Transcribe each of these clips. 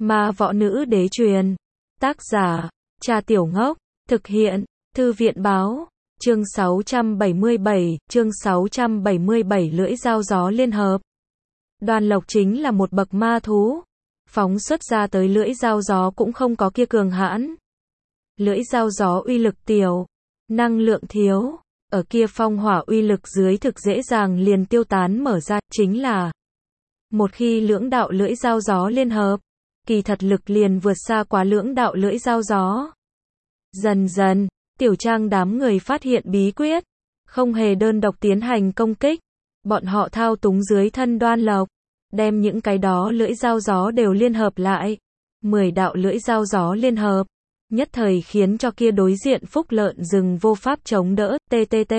Ma võ nữ đế truyền. Tác giả, Cha Tiểu Ngốc. Thực hiện, Thư viện báo. Chương 677, lưỡi dao gió liên hợp. Đoan Lộc chính là một bậc ma thú. Phóng xuất ra tới lưỡi dao gió cũng không có kia cường hãn. Lưỡi dao gió uy lực tiểu, năng lượng thiếu, ở kia phong hỏa uy lực dưới thực dễ dàng liền tiêu tán mở ra, chính là một khi lưỡng đạo lưỡi dao gió liên hợp, kỳ thật lực liền vượt xa quá lưỡng đạo lưỡi dao gió. Dần dần, Tiểu Trang đám người phát hiện bí quyết, không hề đơn độc tiến hành công kích, bọn họ thao túng dưới thân Đoan Lộc, đem những cái đó lưỡi dao gió đều liên hợp lại. 10 đạo lưỡi dao gió liên hợp, nhất thời khiến cho kia đối diện Phúc Lợn Rừng vô pháp chống đỡ, ttt.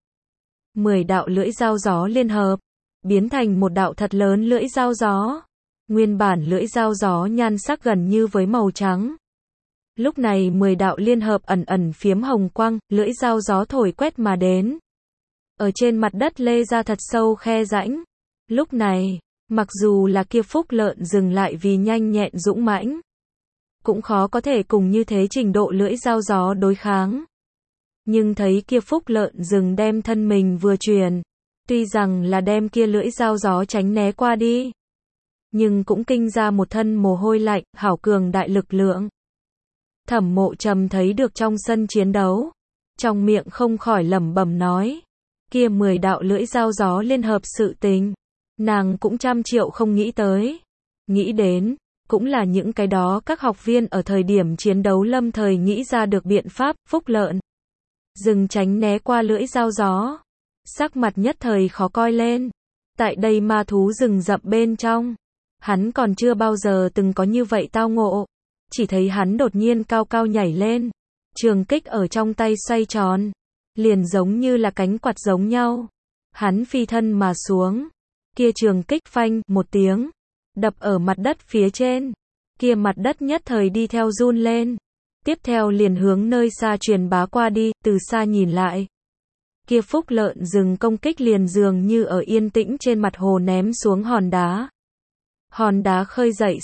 10 đạo lưỡi dao gió liên hợp, biến thành một đạo thật lớn lưỡi dao gió. Nguyên bản lưỡi dao gió nhan sắc gần như với màu trắng. Lúc này 10 đạo liên hợp ẩn ẩn phiếm hồng quang, lưỡi dao gió thổi quét mà đến. Ở trên mặt đất lê ra thật sâu khe rãnh. Lúc này, mặc dù là kia Phúc Lợn Rừng lại vì nhanh nhẹn dũng mãnh, cũng khó có thể cùng như thế trình độ lưỡi dao gió đối kháng. Nhưng thấy kia Phúc Lợn Rừng đem thân mình vừa truyền, tuy rằng là đem kia lưỡi dao gió tránh né qua đi, nhưng cũng kinh ra một thân mồ hôi lạnh, hảo cường đại lực lượng. Thẩm Mộ Trầm thấy được trong sân chiến đấu, trong miệng không khỏi lẩm bẩm nói, kia 10 đạo lưỡi dao gió liên hợp sự tình, nàng cũng trăm triệu không nghĩ tới. Nghĩ đến, cũng là những cái đó các học viên ở thời điểm chiến đấu lâm thời nghĩ ra được biện pháp. Phúc Lợn Rừng tránh né qua lưỡi dao gió, sắc mặt nhất thời khó coi lên. Tại đây ma thú rừng rậm bên trong, hắn còn chưa bao giờ từng có như vậy tao ngộ. Chỉ thấy hắn đột nhiên cao cao nhảy lên, trường kích ở trong tay xoay tròn, liền giống như là cánh quạt giống nhau. Hắn phi thân mà xuống, kia trường kích phanh một tiếng, đập ở mặt đất phía trên, kia mặt đất nhất thời đi theo run lên. Tiếp theo liền hướng nơi xa truyền bá qua đi, từ xa nhìn lại, kia Phúc Lợn Rừng công kích liền dường như ở yên tĩnh trên mặt hồ ném xuống hòn đá. Hòn đá khơi dậy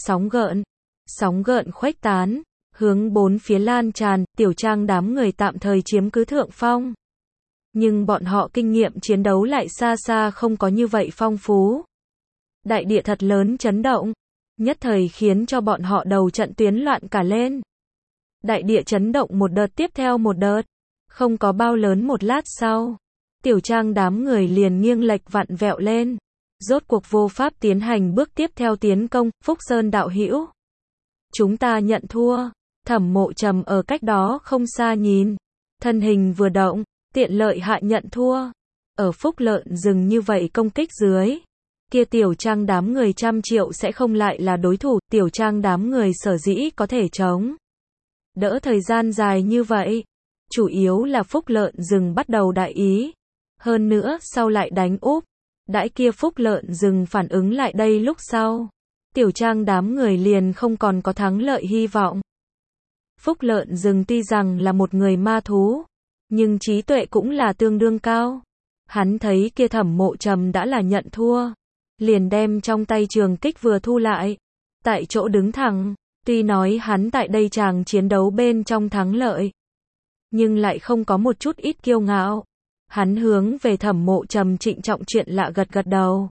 sóng gợn khuếch tán, hướng bốn phía lan tràn. Tiểu Trang đám người tạm thời chiếm cứ thượng phong, nhưng bọn họ kinh nghiệm chiến đấu lại xa xa không có như vậy phong phú. Đại địa thật lớn chấn động, nhất thời khiến cho bọn họ đầu trận tuyến loạn cả lên. Đại địa chấn động một đợt tiếp theo một đợt, không có bao lớn một lát sau, Tiểu Trang đám người liền nghiêng lệch vặn vẹo lên, rốt cuộc vô pháp tiến hành bước tiếp theo tiến công. Phúc Sơn đạo hữu, chúng ta nhận thua. Thẩm Mộ Trầm ở cách đó không xa nhìn, thân hình vừa động, tiện lợi hạ nhận thua. Ở Phúc Lợn Rừng như vậy công kích dưới, kia Tiểu Trang đám người trăm triệu sẽ không lại là đối thủ. Tiểu Trang đám người sở dĩ có thể chống đỡ thời gian dài như vậy, chủ yếu là Phúc Lợn Rừng bắt đầu đại ý, hơn nữa sau lại đánh úp. Đãi kia Phúc Lợn Rừng phản ứng lại đây lúc sau, Tiểu Trang đám người liền không còn có thắng lợi hy vọng. Phúc Lợn Rừng tuy rằng là một người ma thú, nhưng trí tuệ cũng là tương đương cao. Hắn thấy kia Thẩm Mộ Trầm đã là nhận thua, liền đem trong tay trường kích vừa thu lại, tại chỗ đứng thẳng. Tuy nói hắn tại đây chàng chiến đấu bên trong thắng lợi, nhưng lại không có một chút ít kiêu ngạo. Hắn hướng về Thẩm Mộ Trầm trịnh trọng chuyện lạ gật gật đầu,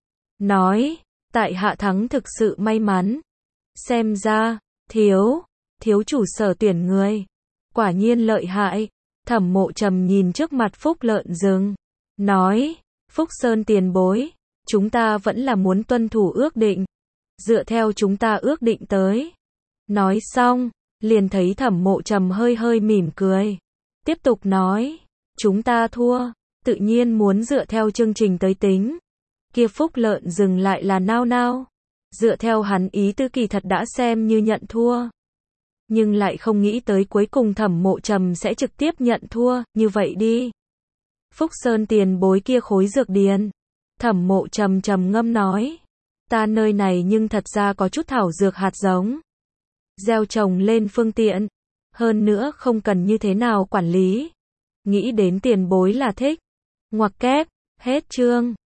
nói, tại hạ thắng thực sự may mắn. Xem ra, thiếu chủ sở tuyển người, quả nhiên lợi hại. Thẩm Mộ Trầm nhìn trước mặt Phúc Lợn Rừng, nói, Phúc Sơn tiền bối, chúng ta vẫn là muốn tuân thủ ước định, dựa theo chúng ta ước định tới. Nói xong, liền thấy Thẩm Mộ Trầm hơi hơi mỉm cười, tiếp tục nói, chúng ta thua, tự nhiên muốn dựa theo chương trình tới tính. Kia Phúc Lợn Rừng lại là nao nao, dựa theo hắn ý tứ kỳ thật đã xem như nhận thua, nhưng lại không nghĩ tới cuối cùng Thẩm Mộ Trầm sẽ trực tiếp nhận thua. Như vậy đi, Phúc Sơn tiền bối kia khối dược điền. Thẩm Mộ Trầm trầm ngâm nói, ta nơi này nhưng thật ra có chút thảo dược hạt giống, gieo trồng lên phương tiện, hơn nữa không cần như thế nào quản lý. Nghĩ đến tiền bối là thích. Ngoặc kép, hết chương.